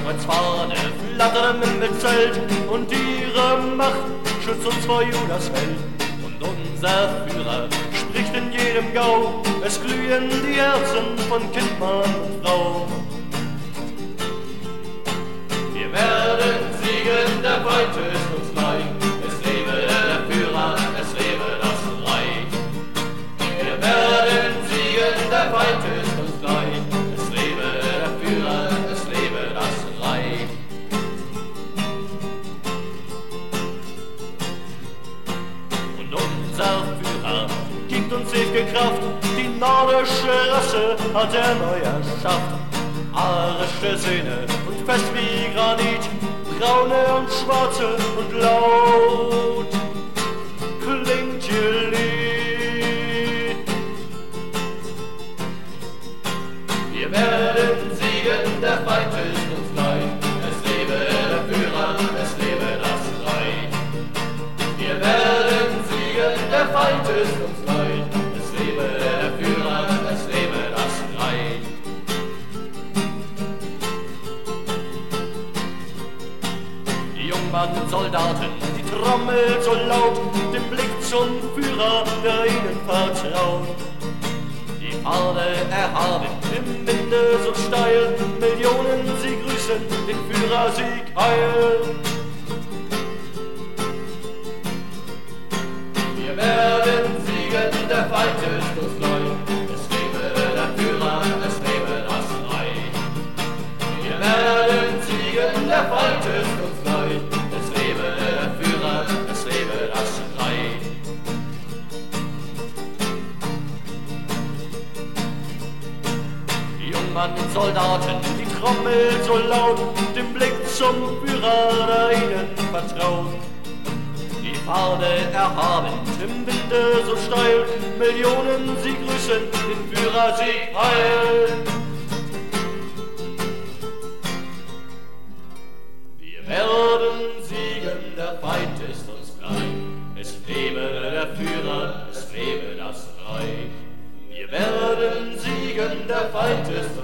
Fahne flattern im Zelt und ihre Macht schützt uns vor Judas Welt. Und unser Führer spricht in jedem Gau, es glühen die Herzen von Kind, Mann und Frau. Wir werden siegen, der Feind ist uns gleich, es lebe der Führer, es lebe das Reich. Wir werden siegen, der Feind ist uns gleich, es lebe der Führer, es lebe das Reich. Und unser Führer gibt uns ewige Kraft, die nordische Rasse hat er neu erschafft. Arische Sehne und fest wie Granit, braune und schwarze und laut klingt ihr Lied. Wir werden siegen, der Feind ist uns gleich, es lebe der Führer, es lebe das Reich. Wir werden siegen, der Feind ist uns gleich, es lebe der Führer, es lebe das Reich. Die Jungmann Soldaten, die Trommel so laut, den Blick zum Führer, der ihnen vertraut. Die Fahne erhaben, im Winde so steil, Millionen sie grüßen, den Führersieg heil. Wir werden siegen, der Feind ist uns gleich, es lebe der Führer, es lebe das Reich. Wir werden siegen, der Feind ist uns gleich, es lebe der Führer, es lebe das Reich. Die Jungmann Soldaten, die Trommel so laut, den Blick zum Führer, der ihnen vertraut. Die Fahne erhaben, im Winde so steil, Millionen sie grüßen, den Führersieg heil. Wir werden siegen, der Feind ist uns gleich, es lebe der Führer, es lebe das Reich. Wir werden siegen, der Feind ist